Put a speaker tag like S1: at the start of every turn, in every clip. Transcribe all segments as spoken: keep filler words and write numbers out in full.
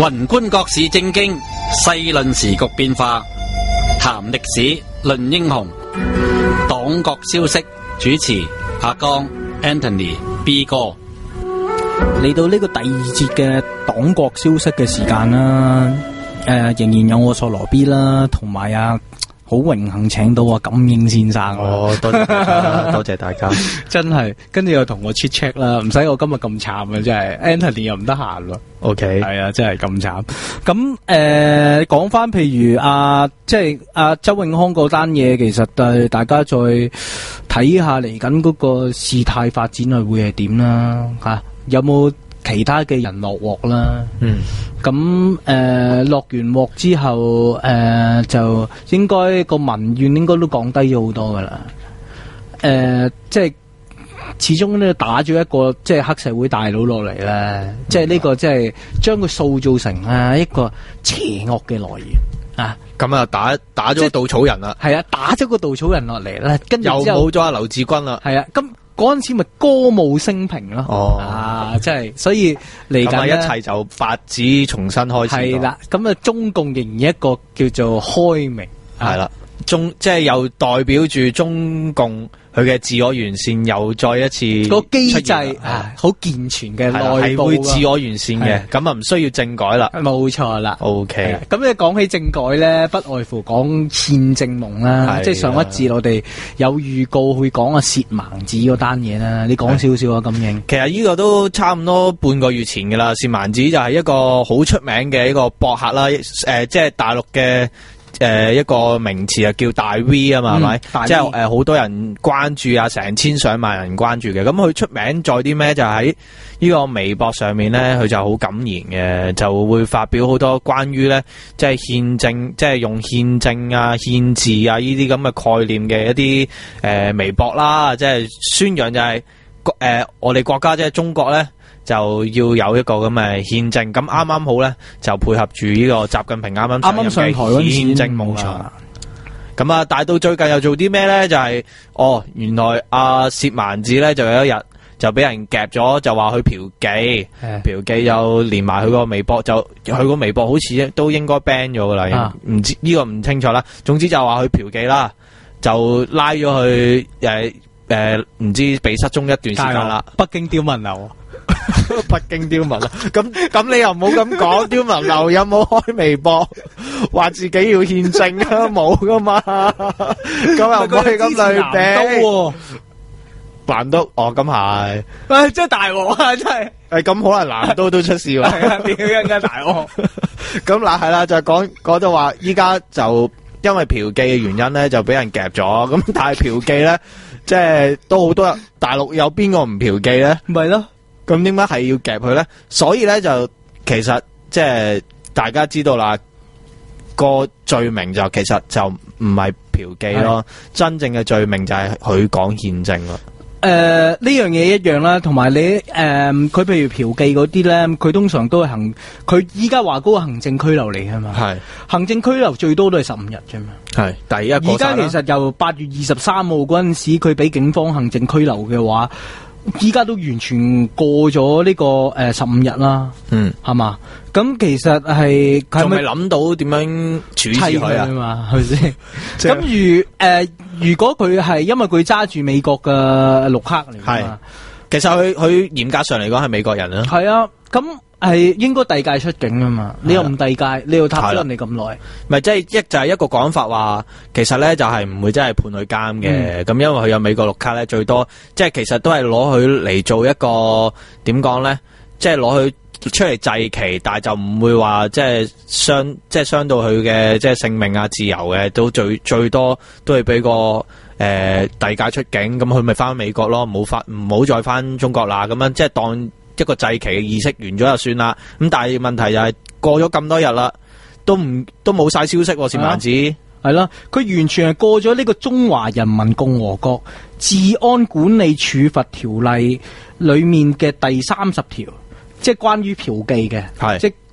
S1: 宏觀國事政經，細論時局變化，談歷史，論英雄，黨國消息。主持阿江 Anthony B 哥。
S2: 嚟到呢個第二節嘅黨國消息嘅時間啦，誒、呃，仍然有我索羅 B 啦，同埋啊，好榮幸請到啊金英先生。
S3: 哦，多謝大家，多謝大家，
S2: 真係，跟住又同我 check check 啦，唔使我今日咁慘啊，真係 Anthony 又唔得閒咯。
S3: OK，
S2: 係啊，真係咁慘。咁誒，講翻譬如啊，即係啊周永康嗰單嘢，其實誒大家再睇下嚟緊嗰個事態發展啊，會係點啦吓？有冇其他嘅人落鑊啦？
S3: 嗯，
S2: 咁誒落完鑊之後，誒、呃、就應該個民怨應該都降低咗好多噶啦。誒、呃，即係始終咧打咗一個即係黑社會大佬落嚟咧，嗯、即係呢個即係將佢塑造成啊一個邪惡嘅來源啊。
S3: 咁啊打打咗稻草人啦，
S2: 係啊，打咗個稻草人落嚟咧，跟住
S3: 又
S2: 之後
S3: 冇咗阿劉志軍啦。
S2: 係啊，咁。嗰陣時咪歌舞升平咯，
S3: 哦、
S2: 啊，即係所以嚟緊
S3: 一切就法子重新開始。
S2: 係啦，咁啊，中共仍然一個叫做開明，
S3: 係啦，中即係又代表住中共佢嘅自我完善，又再一次
S2: 個機制啊，好健全嘅內部
S3: 係會自我完善嘅，咁啊唔需要政改啦。
S2: 冇錯啦。
S3: OK，
S2: 咁你講起政改咧，不外乎講憲政夢啦，即係上一節我哋有預告會講啊薛盲子嗰單嘢啦，你講少少啊，金英。
S3: 其實呢個都差唔多半個月前噶啦，薛盲子就係一個好出名嘅一個博客啦，誒、呃，即係大陸嘅。誒、呃，一個名詞啊，叫大 V 啊嘛，係咪、嗯？即係誒，好、呃、多人關注啊，成千上萬人關注嘅。咁佢出名在啲咩？就喺呢個微博上面咧，佢就好敢言嘅，就會發表好多關於咧，即係憲政，即係用憲政啊、憲字啊呢啲咁嘅概念嘅一啲誒、呃、微博啦，即係宣揚就係、是、誒、呃、我哋國家即係中國咧。就要有一個咁嘅憲政，咁啱啱好咧，就配合住呢個習近平啱啱
S2: 啱啱上台嗰陣
S3: 憲政夢啦。咁啊，但係到最近又做啲咩咧？就係、是、哦，原來阿薛蠻子咧就有一日就俾人夾咗，就話佢嫖妓，嫖妓又連埋佢個微博，就佢個微博好似都應該 ban 咗噶啦，唔、啊、知呢、這個唔清楚啦。總之就話佢嫖妓啦，就拉咗佢誒誒，唔知被失蹤一段時間啦。
S2: 北京刁民樓。
S3: 北京刁民啦，咁咁你又唔好咁講，刁民樓有冇開微博話自己要憲政啊？冇噶嘛，咁又唔可以咁類比。南都哦，咁係，
S2: 唉，真係大鑊啊！真係，
S3: 誒，咁可能南都都出事喎，
S2: 係啊，點樣嘅大鑊？
S3: 咁嗱係啦，就講講到話，依家就因為嫖妓嘅原因咧，就俾人夾咗。咁但係嫖妓咧，即係都好多人，大陸有邊個唔嫖妓咧？
S2: 咪咯。
S3: 咁點解係要夾佢咧？所以咧就其實即係大家知道啦，個罪名就其實就唔係嫖妓咯，真正嘅罪名就係佢講憲政咯。
S2: 誒，呢樣嘢一樣啦，同埋你誒，佢、呃、譬如嫖妓嗰啲咧，佢通常都係行，佢依家話嗰個行政拘留嚟㗎嘛。係行政拘留最多都係十五日啫嘛。係第一個。而家其實由八月二十三號嗰陣時，佢俾警方行政拘留嘅話。依家都完全過咗呢、這個誒十五日啦，嗯，係嘛？咁其實係佢仲未諗到點樣處置佢啊嘛，係咪先？咁如誒、呃，如果佢係因為佢揸住美國嘅綠卡嚟，係，其實佢佢嚴格上嚟講係美國人啦，係啊，咁。係應該遞解出境啊嘛，你又唔遞解，你又撻咗人哋咁耐，咪即係一就係、是、一個講法話，其實咧就係、是、唔會真係判佢監嘅，咁、嗯、因為佢有美國綠卡咧，最多即係其實都係攞佢嚟做一個點講咧，即係攞佢出嚟祭旗，但係就唔會話即係傷即係傷到佢嘅即係性命啊自由嘅，都最最多都係俾個誒遞解出境，咁佢咪翻美國咯，唔好翻唔好再翻中國啦，咁樣即係當。一個祭旗嘅儀式完咗就算啦，咁但係問題就係過咗咁多日啦，都唔都冇晒消息喎，薛蠻子係啦，佢完全係過咗呢個中華人民共和國治安管理處罰條例裏面嘅第三十條，即係關於嫖妓嘅，係即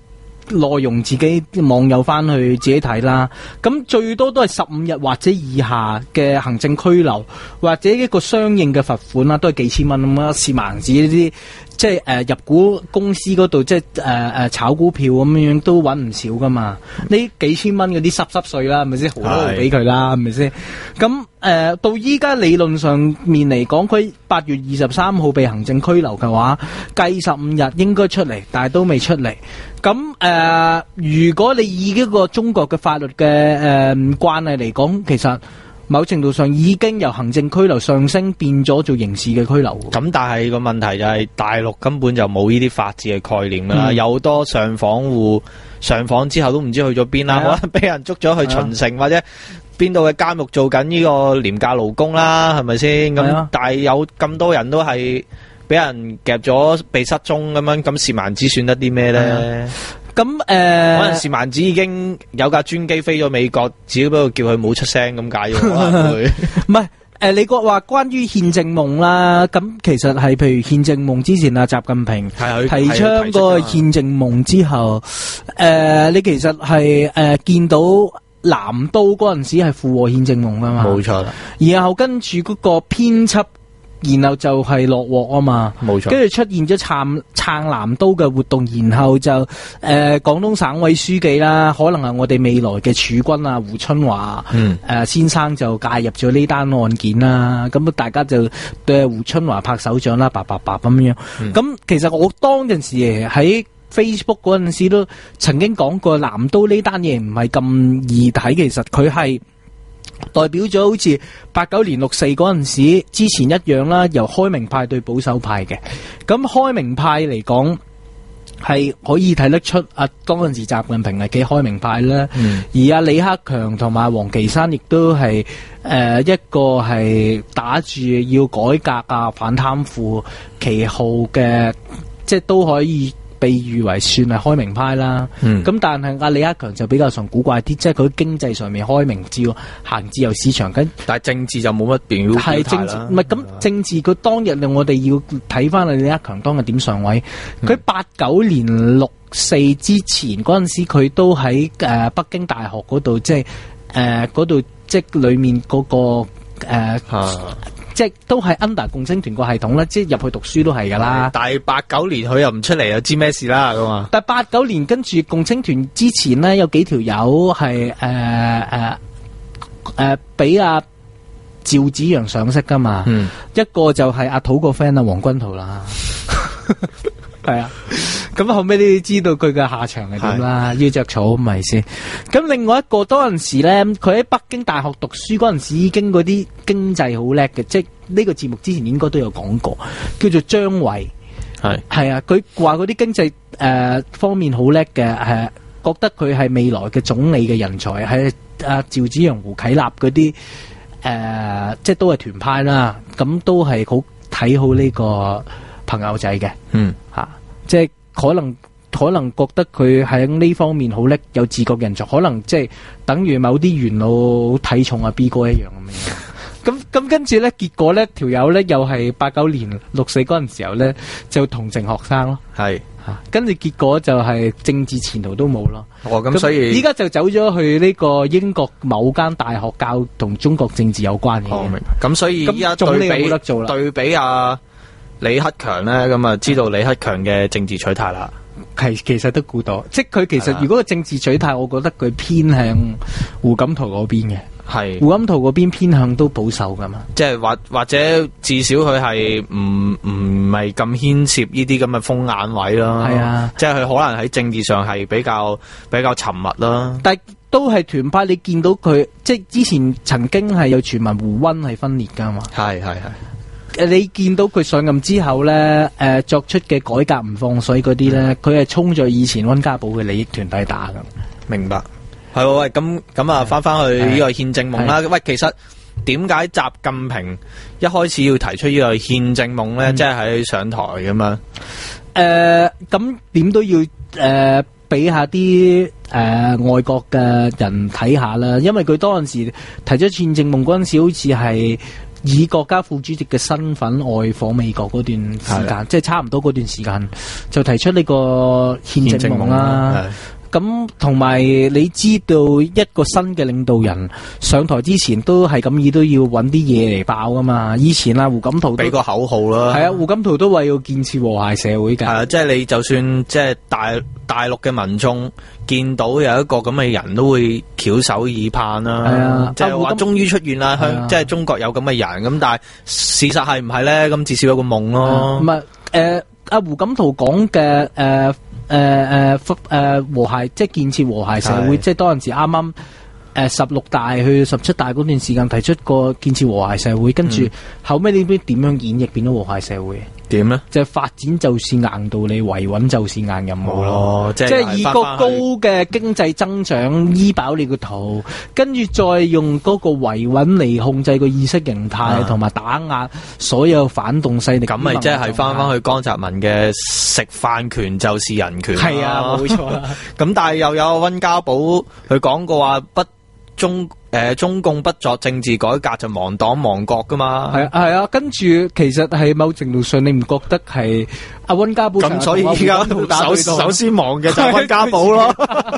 S2: 內容自己網友翻去自己睇啦。咁最多都係十五日或者以下嘅行政拘留，或者一個相應嘅罰款啦，都係幾千蚊咁啦。試盲子呢啲。即係誒、呃、入股公司嗰度，即係誒誒炒股票咁樣都揾唔少噶嘛？呢、嗯、幾千蚊嗰啲濕濕碎啦，係咪先？好多俾佢啦，係咪先？咁誒、呃、到依家理論上面嚟講，佢八月二十三號被行政拘留嘅話，計十五日應該出嚟，但係都未出嚟。咁誒、呃，如果你以一個中國嘅法律嘅誒、呃、慣例嚟講，其實某程度上已經由行政拘留上升變咗做刑事嘅拘留。咁
S3: 但係個問題就係大陸根本就冇呢啲法治嘅概念啦，嗯、有好多上訪戶上訪之後都唔知去咗邊啦，可能俾人捉咗去秦城、啊、或者邊度嘅監獄做緊呢個廉價勞工啦，係咪先？咁、啊、但係有咁多人都係俾人夾咗被失蹤咁樣，咁薛蠻子算得啲咩咧？
S2: 咁誒，呃、
S3: 可能薛蠻子已經有架專機飛咗美國，只不過叫佢冇出聲咁解咗。
S2: 唔係誒，你講話關於憲政夢啦，咁其實係譬如憲政夢之前啊，習近平提倡嗰個憲政夢之後，誒、呃，你其實係誒、呃、見到南都嗰陣時係附和憲政夢噶嘛？冇錯啦。然後跟住嗰個編輯。然後就係落鑊啊嘛，冇錯。跟住出現咗撐撐南都嘅活動，然後就誒、呃、廣東省委書記啦，可能係我哋未來嘅儲君啊胡春華，嗯，誒、呃、先生就介入咗呢單案件啦。咁大家就對胡春華拍手掌啦，叭叭叭咁樣。咁、嗯、其實我當陣時喺 Facebook 嗰陣時都曾經講過，南都呢單嘢唔係咁易睇，其實佢係。代表咗好似八九年六四嗰陣時之前一樣啦，由開明派對保守派嘅。咁開明派嚟講係可以睇得出啊，當陣時習近平係幾開明派啦。嗯、而阿李克強同埋王岐山亦都係誒、呃、一個係打住要改革啊反貪腐旗號嘅，即係都可以被譽為算係開明派啦，咁、嗯、但係阿李克強就比較上古怪啲，即係佢經濟上面開明，只要行自由市場，咁
S3: 但係政治就冇乜表態啦。係政治，唔係咁政治，佢當日我哋要睇翻阿李克強當日點上位。佢八九年六四之前嗰陣時，佢都喺誒、呃、北京大學嗰度，即係誒嗰度即係裏面嗰、那個誒。呃啊即係都係 under 共青團個系統啦，即係入去讀書都係噶啦。但係八九年佢又唔出嚟，又知咩事啦咁啊？但係八九年跟住共青團之前呢，有幾條友係誒誒誒俾阿趙紫陽賞識噶嘛？嗯、一個就係阿土個 friend 啊，黃君濤啦。係啊，咁後尾你知道佢嘅下場係點啦？要着草咪先。咁另外一個嗰陣時咧，佢喺北京大學讀書嗰陣時，已經嗰啲經濟好叻嘅，即係呢個節目之前應該都有講過，叫做張偉。係係啊，佢話嗰啲經濟誒、呃、方面好叻嘅，係覺得佢係未來嘅總理嘅人才，係阿趙紫陽、胡啟立嗰啲誒，即係都係團派啦。咁都係好睇好呢個朋友仔嘅。嗯吓。即係可能可能覺得佢喺呢方面好叻，有自覺人才，可能即係等於某啲元老睇重阿 B 哥一樣咁樣。咁咁跟住咧，結果咧條友咧又係八九年六四嗰陣時候咧就同情學生咯。係吓，跟住結果就係政治前途都冇咯。哦，咁所以依家就走咗去呢個英國某間大學教同中國政治有關嘅。哦，明白。咁所以依家對比冇得做啦，對比啊。李克強咧，咁啊知道李克強嘅政治取態啦。係其實都估到，即係佢其實如果個政治取態，我覺得佢偏向胡錦濤嗰邊嘅。係胡錦濤嗰邊偏向都保守噶嘛。即係或或者至少佢係唔唔係咁牽涉呢啲咁嘅風眼位咯。係啊，即係佢可能喺政治上係比較比較沉默啦。但係都係團派，你見到佢即係之前曾經係有傳聞胡溫係分裂噶嘛。係係係。你見到佢上任之後咧，誒、呃、作出嘅改革唔放水嗰啲咧，佢係衝咗以前溫家寶嘅利益團體打㗎。明白，係喎，喂，咁咁啊，翻翻去呢個憲政夢啦。喂，其實點解習近平一開始要提出呢個憲政夢咧？即係喺上台咁樣。誒、呃，咁點都要誒俾、呃、下啲誒、呃、外國嘅人睇下啦，因為佢當陣時提出憲政夢嗰陣時，好似係以國家副主席嘅身份外訪美國嗰段時間，即係差唔多嗰段時間就提出呢個憲政夢啦。
S2: 咁同埋你知道一個新嘅領導人上台之前都係咁意都要揾啲嘢嚟爆噶嘛。以前啊胡錦濤
S3: 俾個口號啦，
S2: 係啊，胡錦濤都話要建設和諧社會㗎。
S3: 係啊，即係你就算即係大大陸嘅民眾見到有一個咁嘅人都會翹首以盼啦。係啊，即係話終於出現啦，香即係中國有咁嘅人咁，但係事實係唔係咧？咁至少有個夢咯。
S2: 唔係誒，阿胡錦濤講嘅誒。誒誒誒和諧，即係建設和諧社會，即係當陣時啱啱誒十六大去十七大嗰段時間提出個建設和諧社會，跟住、嗯、後尾呢邊點樣演繹變咗和諧社會？點咧？就係發展就是硬道理，維穩就是硬任務咯、哦。即係以個高嘅經濟增長醫飽你個肚，跟住再用嗰個維穩嚟控制個意識形態，同埋、啊、打壓所有反動勢力。咁咪即係翻翻去江澤民嘅食飯權就是人權。係啊，冇錯啦。咁但係又有溫家寶佢講過話不中誒、呃、中共不作政治改革就亡黨亡國噶嘛。係啊係啊，跟住其實係某程度上你唔覺得係阿溫家寶咁，所以而家首首先亡嘅就係溫家寶咯。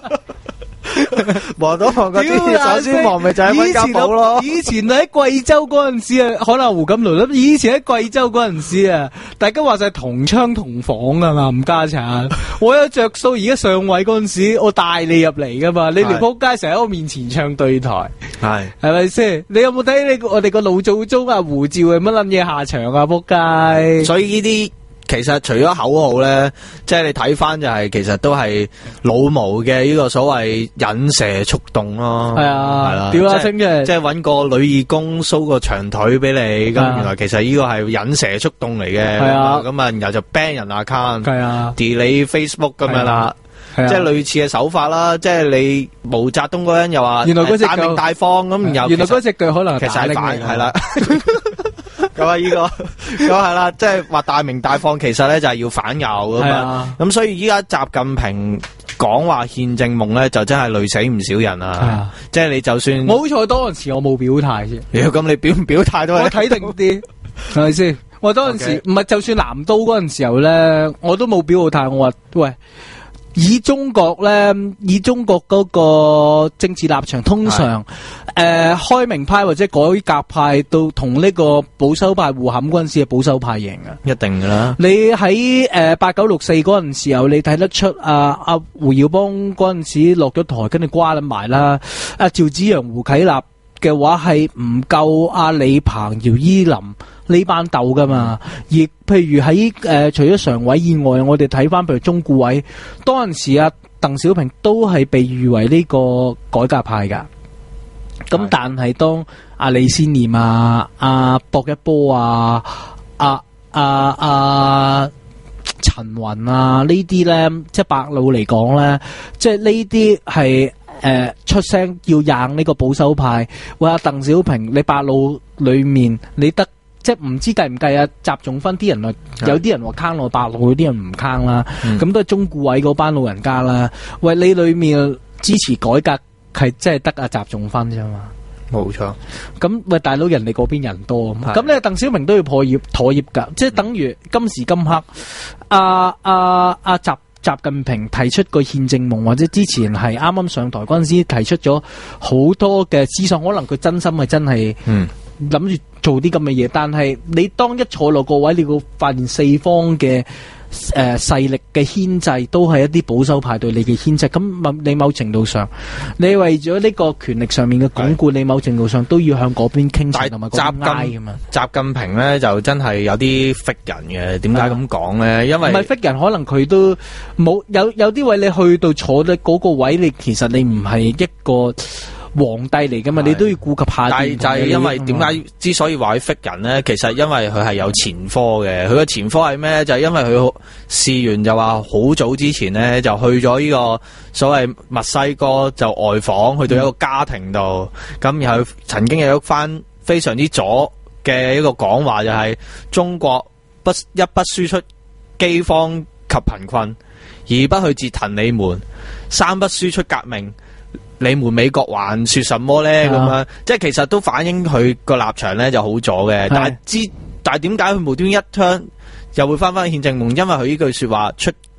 S2: 望到望嗰啲，首先望咪就係溫家寶咯。以前喺貴州嗰陣時啊，可能胡錦濤啦。以前喺貴州嗰陣時啊，大家話晒同窗同房啊嘛，唔家產。我有着數，而家上位嗰陣時，我帶你入嚟噶嘛。你哋仆街成日喺我面前唱對台，係係咪先？你有冇睇你我哋個老祖宗啊胡趙係乜撚嘢下場啊？仆街！所以呢啲。其實除咗口號咧，即係你睇翻就係、是，其實都係老毛嘅呢個所謂引蛇速動咯。係啊，係啦，屌下聲嘅，即係搵個女義工 show 個長腿俾你，咁、啊、原來其實呢個係引蛇速動嚟嘅。係啊，咁啊，然後就 ban 人 account， 係啊 delete Facebook 咁樣啦，即係類似嘅手法啦。即係你毛澤東嗰人又話，原來嗰隻大鳴大放咁，然後原來嗰隻腳可能其實係反係啦。咁啊，呢個咁係啦，即係話大鳴大放，其實咧就係要反右噶嘛。咁所以依家習近平講話憲政夢咧，就真係累死唔少人啊！即係你就算冇錯，當陣時我冇表態啫。如果咁你表唔表態都係我睇定啲，係咪先？我當陣時唔係，就算南都嗰陣時候咧，我都冇表過態。我話喂。以中國咧，以中國嗰個政治立場，通常誒、呃、開明派或者改革派到同呢個保守派互冚嗰陣時，係保守派贏嘅，一定噶啦。你喺誒八九六四嗰陣時候，你睇得出啊啊胡耀邦嗰陣時落咗台，跟住瓜撚埋啦。阿趙紫陽、胡啟立嘅話係唔夠阿李鵬、姚依林呢班鬥噶嘛？而譬如喺誒、呃、除咗常委以外，我哋睇翻譬如中顧委，當陣時啊鄧小平都係被譽為呢個改革派噶。咁但係當阿李先念啊、阿薄一波啊、阿阿阿陳雲啊呢啲咧，即係白老嚟講咧，即係呢啲係。誒、呃，出聲要硬呢個保守派，喂阿鄧小平，你八路裏面你得即係唔知計唔計啊？習仲勳啲人有啲人話坑落八路，有啲人唔坑啦，咁、嗯、都係中顧委嗰班老人家啦。喂，你裏面支持改革係即係得阿習仲勳啫嘛？冇錯。咁喂，大佬人哋嗰邊人多，咁你鄧小平都要破業妥協噶，即係等於今時今刻，阿阿阿習。習近平提出個憲政夢，或者之前係啱啱上台嗰陣時提出咗好多嘅思想，可能佢真心係真係諗住做啲咁嘅嘢，但係你當一坐落個位，你會發現四方嘅誒勢力嘅牽制都係一啲保守派對你嘅牽制，咁你某程度上，你為咗呢個權力上面嘅鞏固，你某程度上都要向嗰邊傾斜同埋嗰邊挨噶嘛。習近平咧就真係有啲 fit 人嘅，點解咁講咧？因為唔係 fit 人，可能佢都冇有有啲位你去到坐咧嗰個位，你其實你唔係一個皇帝嚟噶嘛，你都要顧及下。但係就係因為點解之所以話佢 fit 人咧？其實因為佢係有前科嘅，佢嘅前科係咩？就係、是、因為佢試完就話好早之前咧就去咗呢個所謂墨西哥就外訪，去到一個家庭度，咁、嗯、然後曾經有一番非常之左嘅一個講話，就係中國不一不輸出饑荒及貧困，二不去折騰你們，三不輸出革命。你們美國還說什麼咧？咁樣即係其實都反映佢個立場咧就好左嘅，但係之但係點解佢無端一槍又會翻翻憲政夢？因為佢呢句說話出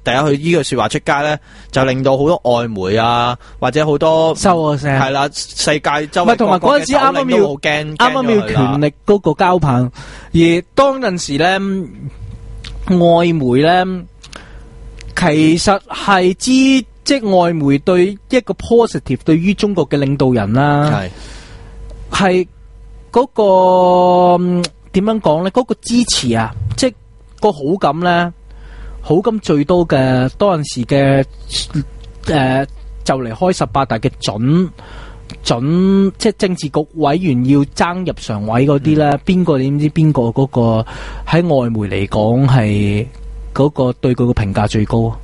S3: 第一佢呢句說話出街咧，就令到好多外媒啊，或者好多
S2: 收啊聲，
S3: 係啦，世界周圍
S2: 同埋嗰陣時啱啱要啱啱要權力嗰個交棒，而當陣時咧，外媒咧其實係知，即係外媒對一個 positive 對於中國嘅領導人啦，係係嗰個點樣講咧？嗰個支持啊，即係個好感咧。好感最多嘅當陣時嘅誒、呃，就嚟開十八大嘅準準，即係政治局委員要爭入常委嗰啲咧，邊個點知邊個嗰個喺外媒嚟講係嗰個對佢個評價最高？誒、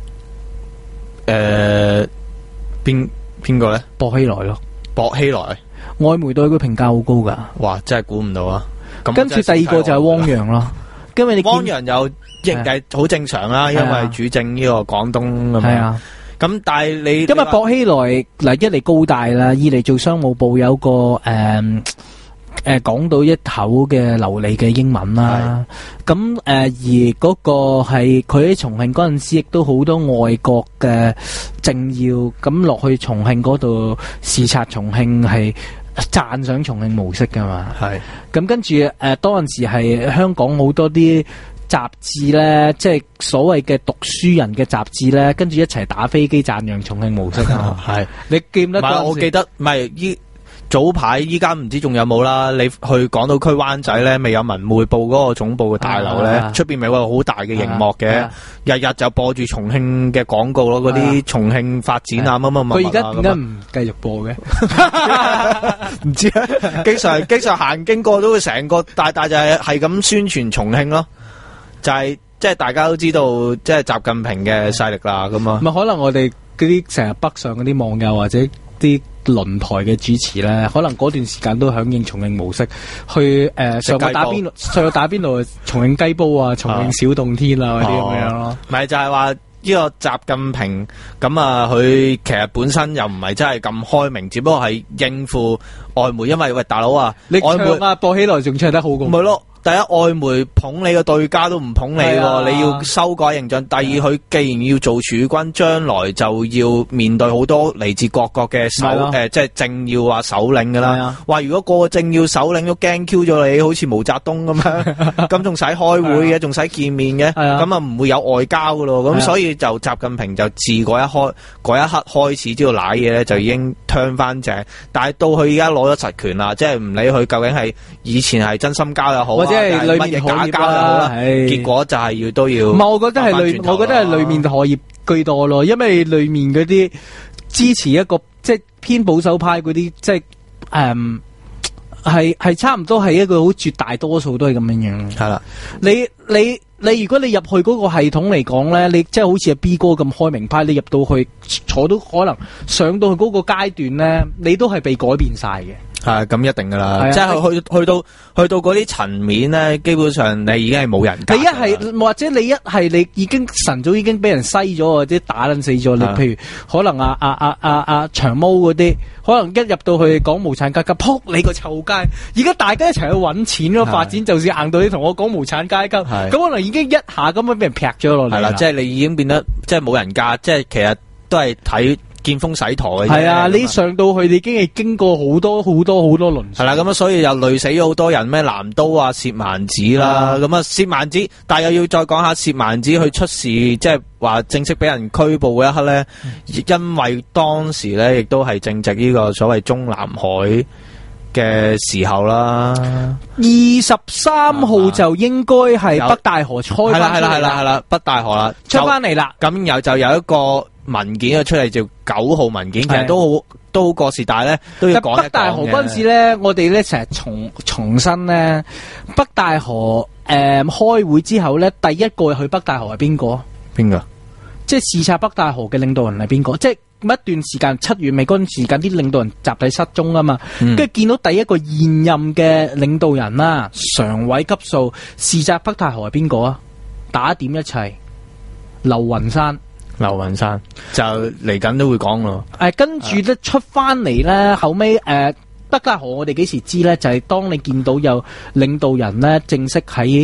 S3: 呃，邊邊個咧？
S2: 薄熙來咯，
S3: 薄熙來，
S2: 外媒對佢評價好高噶。
S3: 哇，真係估唔到啊！
S2: 跟住第二個就係汪洋咯，因為你
S3: 汪洋有。亦係好正常啦，因為主政呢個廣東咁樣。咁但係你
S2: 因為薄熙來嗱，一嚟高大啦，二嚟做商務部有個誒誒講到一口嘅流利嘅英文啦。咁誒、呃、而嗰個係佢喺重慶嗰陣時，亦都好多外國嘅政要咁落去重慶嗰度視察重慶，係讚賞重慶模式噶嘛。係咁跟住誒，當陣時係香港好多啲雜誌咧，即係所謂嘅讀書人嘅雜誌咧，跟住一齊打飛機讚揚重慶模式啊！係你記唔得？唔係，我記得，唔係依早排，依家唔知仲有冇啦。你去港島區灣仔咧，未有文匯報嗰個總部嘅大樓咧，出邊咪有個好大嘅熒幕嘅，日日就播住重慶嘅廣告咯，嗰啲重慶發展啊乜乜乜。佢而家點解唔繼續播嘅？唔知啊，經常經常行經過都會成個大大就係係咁宣傳重慶咯。就係即係大家都知道，即係習近平嘅勢力啦，咁啊。唔係可能我哋嗰啲成日北上嗰啲網友或者啲輪台嘅主持咧，可能嗰段時間都響應重慶模式，去誒、呃、上個打邊爐，上個打邊爐，重慶雞煲啊，重慶小洞天啊嗰啲咁樣咯。咪、哦、就係話呢個習近平咁啊，佢其實本身又唔係真係咁開明，只不過係應付外媒，因為喂大佬啊，你唱啊播起來仲唱得好過。唔係咯。第一，外媒捧你個對家都唔捧你喎，啊，你要修改形象。第二，佢既然要做儲君，將來就要面對好多嚟自各國嘅首誒、呃，即係政要啊、首領噶啦。話如果個個政要首領都驚 Q 咗你，好似毛澤東咁樣，咁仲使開會嘅，仲使見面嘅，咁啊唔會有外交噶咯。咁所以就習近平就自嗰一開嗰一刻開始知道瀨嘢咧，就已經 turn 翻正。但係到佢而家攞咗實權啦，即係唔理佢究竟係以前係真心交又好，即係裏面假交又好啦，結果就係要都要。唔係，我覺得係裏，我覺得係裏面可業居多咯，因為裏面嗰啲支持一個即係偏保守派嗰啲，即係誒係係差唔多係一個好絕大多數都係咁樣樣。係啦，你你你如果你入去嗰個系統嚟講咧，你即係好似阿 B 哥咁開明派，你入到去坐到可能上到去嗰個階段咧，你都係被改變晒嘅。係咁一定噶啦，即係去去到去到嗰啲層面咧，基本上你已經係冇人格。你一係或者你一係你已經晨早已經俾人篩咗或者打撚死咗。你譬如可能啊啊啊啊啊長毛嗰啲，可能一入到去講無產階級，撲你個臭街！而家大家一齊去搵錢咯，發展就算硬到你同我講無產階級，咁可能已經一下咁樣俾人劈咗落嚟。係啦，即係你已經變得即係冇人格，即係其實都係睇見風使舵嘅。係啊，你上到去你已經係經過好多好多好多輪。係啦，咁啊，所以又累死咗好多人，咩南都啊、薛蠻子啦，咁啊薛蠻子，但係又要再講下薛蠻子去出事，即係話正式俾人拘捕嗰一刻咧，嗯、因為當時咧亦都係正值呢個所謂中南海嘅時候啦。二十三號就應該係北大河開翻出嚟啦。係啦係啦係啦，北大河啦，出翻嚟啦。咁然後就有一個文件啊出嚟，叫九號文件，其實都好都好過時，但係咧都要講一講嘅。北大河嗰陣時咧，我哋咧成日重重申咧，北大河誒、呃、開會之後咧，第一個去北大河係邊個？邊個？即係視察北大河嘅領導人係邊個？即係一段時間七月尾嗰段時間，啲領導人集體失蹤啊嘛，跟住、嗯、見到第一個現任嘅領導人啦，常委級數視察北大河係邊個啊？打點一齊，劉雲山。劉雲山就嚟緊都會講咯。誒、呃，跟住咧出翻嚟咧，後尾誒、呃、北大河我哋幾時知咧？就係、是、當你見到有領導人咧正式喺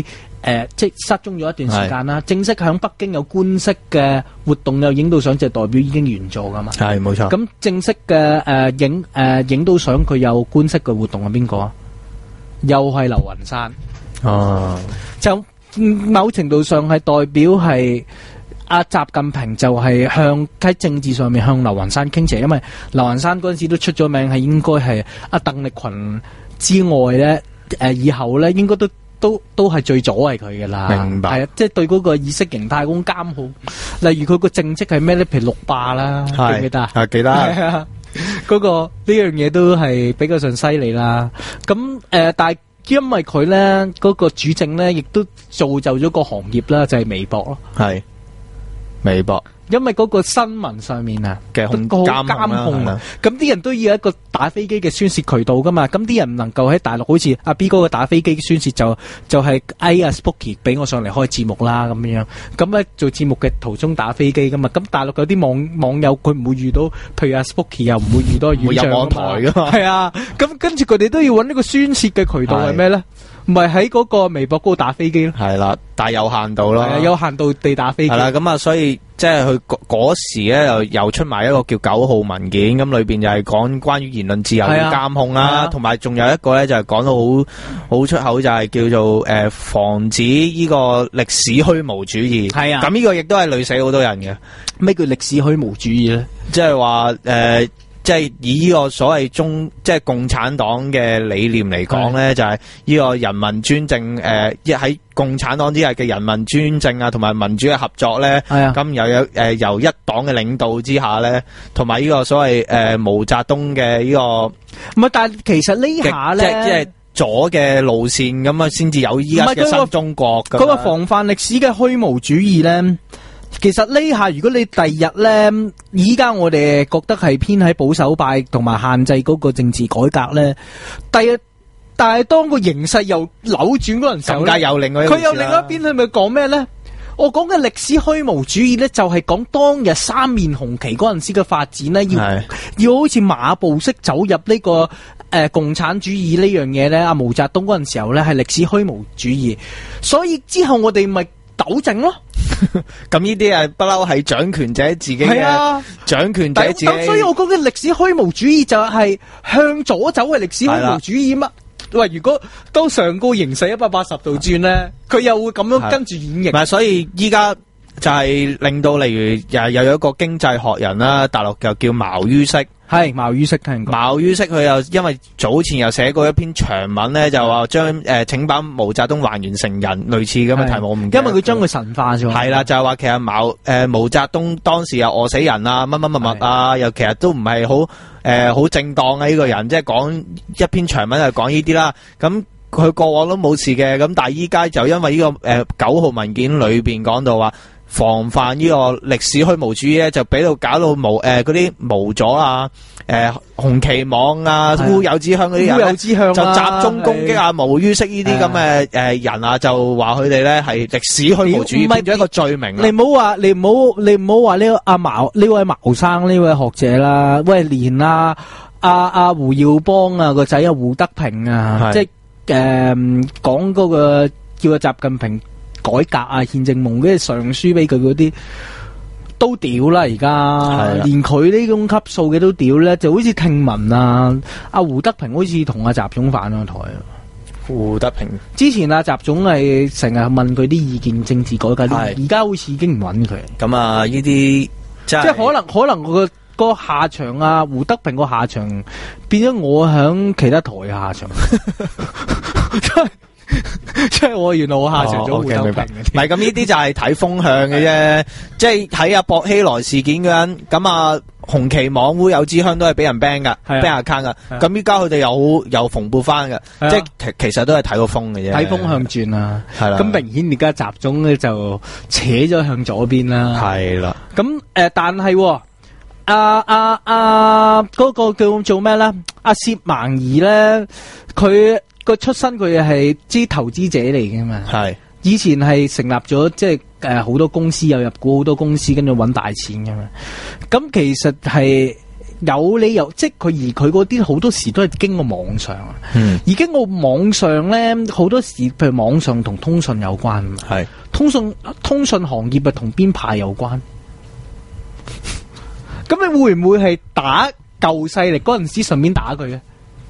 S2: 誒，即係失蹤咗一段時間啦。正式響北京有官式嘅活動有影到相，就代表已經完咗噶嘛。
S3: 係冇錯。
S2: 咁正式嘅誒影誒影到相，佢有官式嘅活動係邊個啊？又係劉雲山。哦，就某程度上係代表係阿習近平就係向喺政治上面向劉雲山傾斜，因為劉雲山嗰陣時都出咗名係應該係阿鄧力群之外咧，誒以後咧應該都。都都係最左係佢噶啦，
S3: 明白
S2: 係啊，即係對嗰個意識形態嗰種監控，例如佢個政績係咩咧？譬如六霸啦，記唔記得啊？
S3: 係記得，
S2: 係啊，嗰個呢樣嘢都係比較上犀利啦。咁誒，但係因為佢咧嗰個主政咧，亦都造就咗個行業啦，就係微博咯。係
S3: 微博。
S2: 因為嗰個新聞上面啊
S3: 嘅監
S2: 控啊，咁啲人都要有一個打飛機嘅宣泄渠道噶嘛，咁啲人唔能夠喺大陸好似阿 B 哥嘅打飛機宣泄就就係哎呀 Spooky 俾我上嚟開節目啦咁樣，咁咧做節目嘅途中打飛機噶嘛，咁大陸有啲網網友佢唔會遇到，譬如阿 Spooky 又唔會遇到院長
S3: 入網台噶嘛，
S2: 係啊，咁跟住佢哋都要揾呢個宣泄嘅渠道係咩咧？唔係喺嗰個微博嗰度打飛機咯，
S3: 係啦，但係有限度咯，
S2: 有限度地打飛機。係
S3: 啦，咁啊，所以即係佢嗰時咧又又出埋一個叫九號文件，咁裏邊就係講關於言論自由嘅監控啦，同埋仲有一個咧就係講到好好出口，就係叫做誒防止呢個歷史虛無主義。係啊，咁呢個亦都係累死好多人嘅。
S2: 咩叫歷史虛無主義咧？
S3: 即係話誒。即係以呢個所謂中即係共產黨嘅理念嚟講咧，就係呢個人民專政誒，一喺共產黨之下嘅人民專政啊，同埋民主嘅合作咧。係啊，咁又有誒由一黨嘅領導之下咧，同埋呢個所謂誒毛澤東嘅呢個
S2: 唔係，但係其實呢下咧，
S3: 即係左嘅路線咁啊，先至有依家嘅新中國。
S2: 嗰個防範歷史嘅虛無主義咧。其實呢下如果你第日咧，依家我哋覺得係偏喺保守派同埋限制嗰個政治改革咧，第日但係當個形勢又扭轉嗰陣時候，
S3: 更加有另外一，
S2: 佢有另外一邊，佢咪講咩咧？我講嘅歷史虛無主義咧，就係講當日三面紅旗嗰陣時嘅發展咧，要要好似馬步式走入呢、這個誒、呃、共產主義呢樣嘢咧。阿毛澤東嗰陣時候咧係歷史虛無主義，所以之後我哋咪糾正咯。
S3: 咁呢啲係不嬲係掌權者自己嘅、啊、掌權者自己，
S2: 所以我覺得歷史虛無主義就係向左走嘅歷史虛無主義乜？喂，如果當上個形勢一百八十度轉咧，佢又會咁樣跟住演繹。
S3: 唔係，所以依家就係令到例如又又有一個經濟學人啦，大陸又叫茅于軾。
S2: 係茅于軾聽過。
S3: 茅于軾佢又因為早前又寫過一篇長文咧，就話將誒請把毛澤東還原成人，類似咁嘅題目。我唔記得，
S2: 因為佢將佢神化咗。係
S3: 啦，就係話其實毛誒、呃、毛澤東當時又餓死人啊，乜乜乜乜啊，又其實都唔係好誒好正當嘅呢個人，即係講一篇長文就講呢啲啦。咁佢過往都冇事嘅，咁但係依家就因為呢、這個誒、呃、九號文件裏邊講到話。防範呢個歷史虛無主義咧，就俾到搞到無誒嗰啲無咗啊，誒、呃、紅旗網啊，烏有之鄉嗰啲人咧，就集中攻擊啊毛于軾呢啲咁嘅誒人啊，就話佢哋咧係歷史虛無主義，變咗一個罪名。
S2: 你唔好話，你唔好，你唔好話呢個阿毛呢位毛生呢位學者啦，喂連啊阿阿胡耀邦啊個仔啊胡德平啊，即係誒講嗰個叫阿習近平改革啊，憲政夢嗰啲上書俾佢嗰啲都屌啦，而家連佢呢種級數嘅都屌咧，就好似聽聞啊，阿胡德平好似同阿習總反咗台啊。
S3: 胡德平
S2: 之前阿習總係成日問佢啲意見政治改革，而家好似已經唔揾佢。
S3: 咁啊，呢啲即
S2: 係可能可能個個下場啊，胡德平個下場變咗我響其他台嘅下場。即係我原來我下場咗胡德平嘅，
S3: 唔係咁呢啲就係睇風向嘅啫。即係喺阿薄熙來事件嗰陣，咁啊紅旗網烏有之鄉都係俾人 ban 噶 ，ban account 噶。咁依家佢哋又又蓬勃翻噶，即係其其實都係睇個風嘅啫。
S2: 睇風向轉啊，
S3: 係啦。
S2: 咁明顯而家習總咧就扯咗向左邊啦。
S3: 係啦。
S2: 咁誒、呃，但係阿阿阿嗰個叫做咩咧？阿薛孟儀咧，佢。個出身佢係啲投資者嚟嘅嘛，係以前係成立咗即係誒好多公司，有入股好多公司，跟住搵大錢嘅嘛。咁其實係有理由，即係佢而佢嗰啲好多時都係經過網上啊。
S3: 嗯，
S2: 而經過網上咧，好多時譬如網上同通訊有關，
S3: 係
S2: 通訊通訊行業啊同邊派有關。咁你會唔會係打舊勢力嗰陣時順便打佢嘅？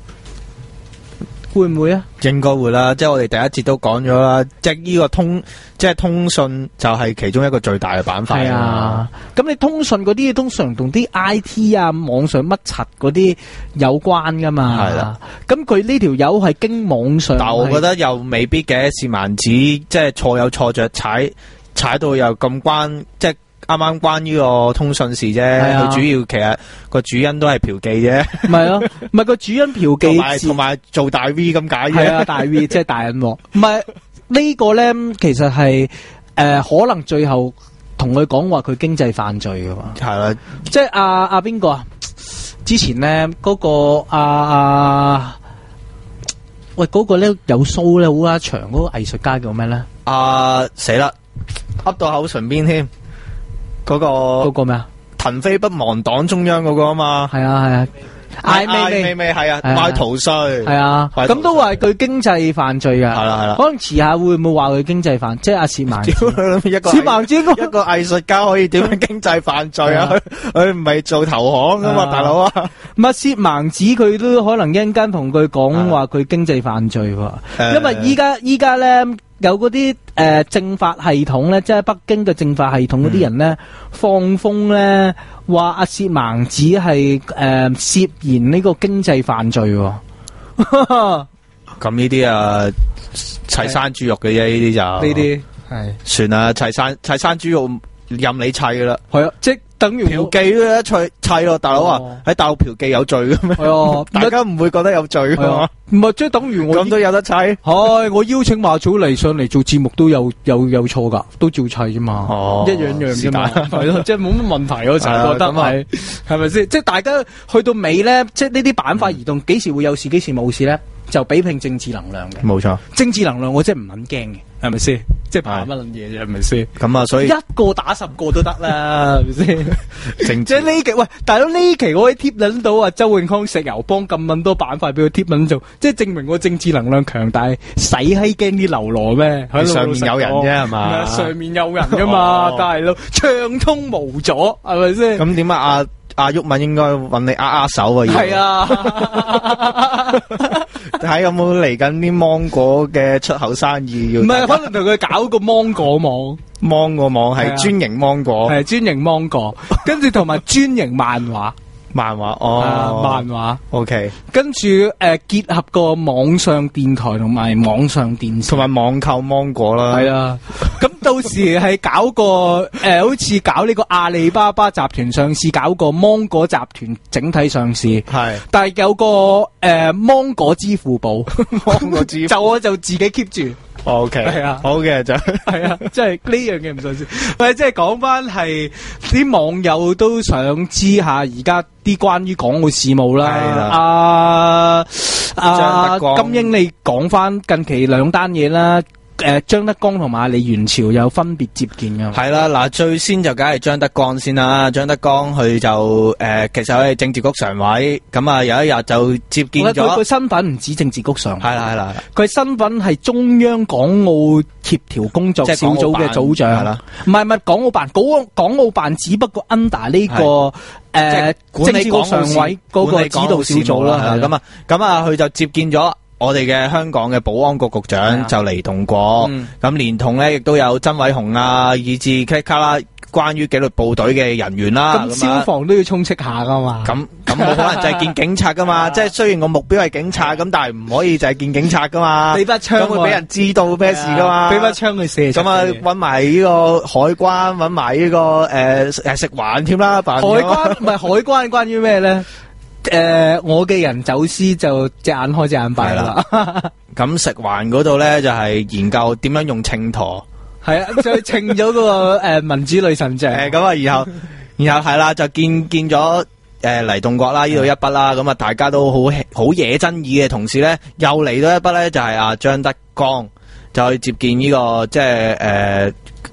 S2: 會唔會啊？
S3: 應該會啦，即係我哋第一節都講咗啦，即係呢個通，即係通訊就係其中一個最大嘅板塊。係啊，
S2: 咁你通訊嗰啲通常同啲 I T 啊、網上乜柒嗰啲有關噶嘛？係啦，咁佢呢條友係經網上，
S3: 但我覺得又未必嘅，是萬子即係錯有錯着，踩踩到又咁關，即係。啱啱關於個通訊事啫，佢、啊、主要其實個主因都係嫖妓啫。唔係咯，唔係個主因嫖妓，同埋同埋做大 V 咁解嘅。係啊，大 V 即係大人喎。唔係呢個咧，其實係誒、呃、可能最後同佢講話佢經濟犯罪嘅嘛。係啦、啊，即係阿阿邊個啊？之前咧嗰、那個阿阿、啊、喂嗰、那個咧有鬚咧好拉長嗰個藝術家叫咩咧？啊死啦，噏到口唇邊添。嗰、那個嗰、那個咩啊？騰飛不忘黨中央嗰個啊嘛，係啊係啊，嗌咩咩咩係啊，賣逃稅係啊，咁都話佢經濟犯罪噶，係啦係啦，可能遲下會唔會話佢經濟犯？即係阿薛孟子，一個薛孟子一個藝術家可以點樣經濟犯罪啊？佢佢唔係做投行噶嘛，大佬啊！乜薛孟子佢都可能一陣間同佢講話佢經濟犯罪喎，因為依家依家咧。有嗰啲誒政法系統咧，即係北京嘅政法系統嗰啲人咧、嗯，放風咧話阿薛孟子係誒、呃、涉嫌呢個經濟犯罪喎。咁呢啲啊，砌生豬肉嘅啫，呢啲就呢啲係算啦，砌生砌生豬肉任你砌噶啦。係啊，即等於嫖妓都一砌砌咯，大佬啊！喺大陸嫖妓有罪嘅咩？係啊，大家唔會覺得有罪嘅嘛？唔係即係等於我咁都有得砌。係我邀請馬祖嚟上嚟做節目都有有有錯噶，都照砌啫嘛，一樣樣啫嘛，係咯，即係冇乜問題。我成日覺得係係咪先？即係大家去到尾咧，即係呢啲板塊移動，幾時會有事，幾時冇事咧？就比拼政治能量嘅。冇錯，政治能量我真係唔撚驚嘅，係咪先？即係怕乜撚嘢啫，係咪先？咁啊，所以一個打十個都得啦，係咪先？即係呢期喂，大佬呢期我可以貼撚到啊，周永康石油幫咁撚多板塊俾佢貼撚做，即係證明我政治能量強大，使閪驚啲流羅咩？喺上面有人啫係嘛？上面有人噶嘛，大佬暢通無阻，係咪先？咁點啊？阿阿毓民應該揾你握握手啊！係啊，睇有冇嚟緊啲芒果嘅出口生意要？唔係，可能同佢搞個芒果網，芒果網係專營芒果，係專營芒果，跟住同埋專營漫畫。漫畫哦，啊、漫畫 ，OK，跟住誒、呃、結合個網上電台同埋網上電視，同埋網購芒果啦，係啊，咁到時係搞個誒、呃，好似搞呢個阿里巴巴集團上市，搞個芒果集團整體上市，係，但係有個誒、呃、芒果支付寶，芒果支付就我就自己 keep 住。O K，係啊，好嘅就係啊，即係呢樣嘢唔算先。喂，即係講翻係啲網友都想知下而家啲關於港澳事務啦。係啦，阿阿金英，你講翻近期兩單嘢啦。誒，張德江同埋李元朝有分別接見噶。係啦，嗱，最先就梗係張德江先啦。張德江佢就誒、呃，其實佢係政治局常委，咁啊有一日就接見咗。佢身份唔止政治局常委。係啦係啦，佢身份係中央港澳協調工作小組嘅組長。係啦，唔係唔係港澳辦，港港澳辦只不過 under 呢、這個誒、呃、政治局常委嗰個指導小組啦。係咁啊，咁啊，佢就接見咗我哋嘅香港嘅保安局局長就黎棟國，咁、嗯、連同咧亦都有曾偉雄啊，以至卡啦關於紀律部隊嘅人員啦。咁消防都要充斥下噶嘛？咁咁冇可能就係見警察噶嘛？即係雖然我目標係警察，咁但係唔可以就係見警察噶嘛？俾把槍，咁會俾人知道咩事噶嘛？俾把槍佢射。咁啊，搵埋呢個海關，搵埋呢個誒誒食環添啦。海關唔係海關，關於咩咧？誒、呃，我嘅人走私就隻眼開隻眼閉啦。咁食環嗰度咧就係、是、研究點樣用秤砣，係啊，就稱咗嗰個誒民主女神像。誒，咁啊，然後然後係啦，就見見咗誒、呃、黎棟國啦，呢度一筆啦。咁啊，大家都好好惹爭議嘅同時咧，又嚟到一筆咧，就係阿張德江就去接見呢、這個即係誒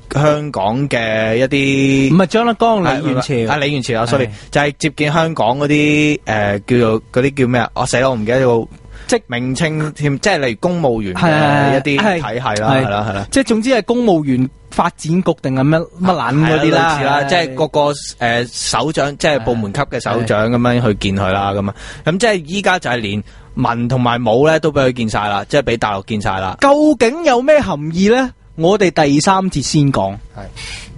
S3: 香港嘅一啲，
S2: 唔係張德江、李元朝
S3: 啊，李元朝啊 ，sorry，就係接見香港嗰啲誒叫做嗰啲叫咩啊？我死啦，我唔記得咗。即名稱添，即係例如公務員嘅一啲體系啦，係啦係啦，
S2: 即係總之係公務員發展局定係乜乜撚嗰啲啦，
S3: 啦，即係個個誒首長，即係部門級嘅首長咁樣去見佢啦，咁啊，咁即係依家就係連文同埋武咧都俾佢見晒啦，即係俾大陸見晒啦。
S2: 究竟有咩含義咧？我哋第三節先講。係。